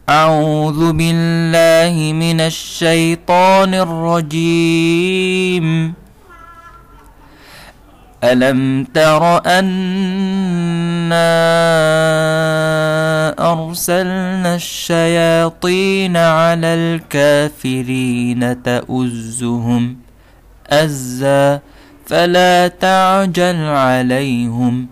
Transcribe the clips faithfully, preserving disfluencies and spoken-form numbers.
أعوذ بالله من الشيطان الرجيم. ألم تر أنا أرسلنا الشياطين على الكافرين تؤزهم أزا فلا تعجل عليهم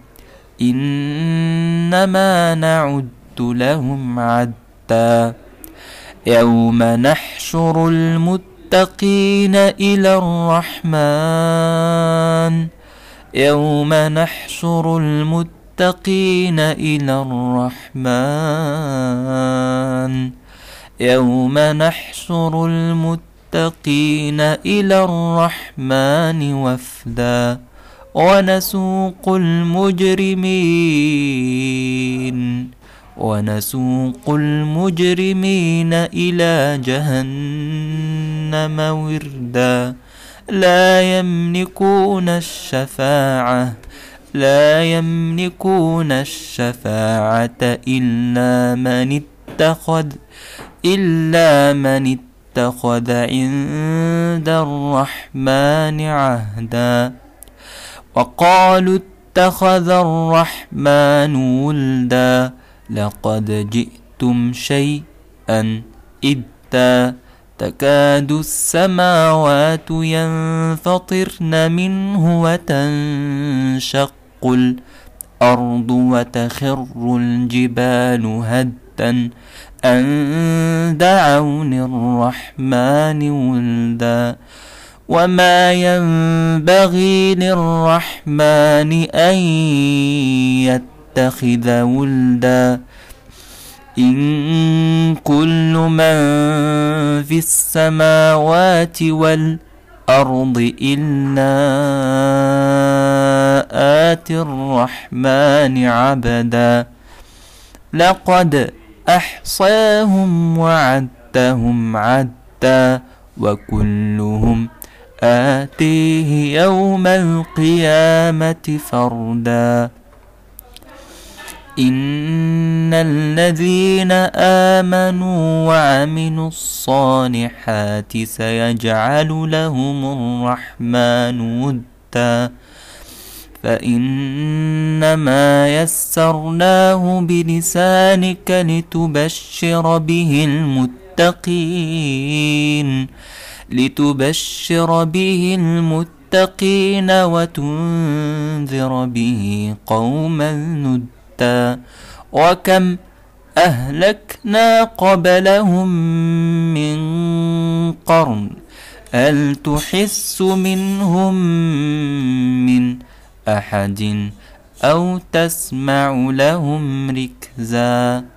إنما نعد لهم عدا يوم نحشر المتقين إلى الرحمن يوم نحشر المتقين إلى الرحمن يوم نحشر المتقين إلى الرحمن وفدا ونسوق المجرمين ونسوق المجرمين إلى جهنم وردا لا يملكون الشفاعة لا يملكون الشفاعة إلا من اتخذ إلا من اتخذ عند الرحمن عهدا وقالوا اتخذ الرحمن ولدا لقد جئتم شيئا إدا تكاد السماوات ينفطرن منه وتنشق الأرض وتخر الجبال هدا أن دعوا للرحمن ولدا وما ينبغي للرحمن أن يتخذ ولدا إن كل من في السماوات والأرض إلا آتي الرحمن عبدا لقد أحصاهم وعدهم عدا وكلهم آتيه يوم القيامة فردا إن الذين آمنوا وعملوا الصالحات سيجعل لهم الرحمن ودا فإنما يسرناه بلسانك لتبشر به المتقين لتبشر به المتقين وتنذر به قوما ندا وكم أهلكنا قبلهم من قرن هل تحس منهم من أحد أو تسمع لهم ركزا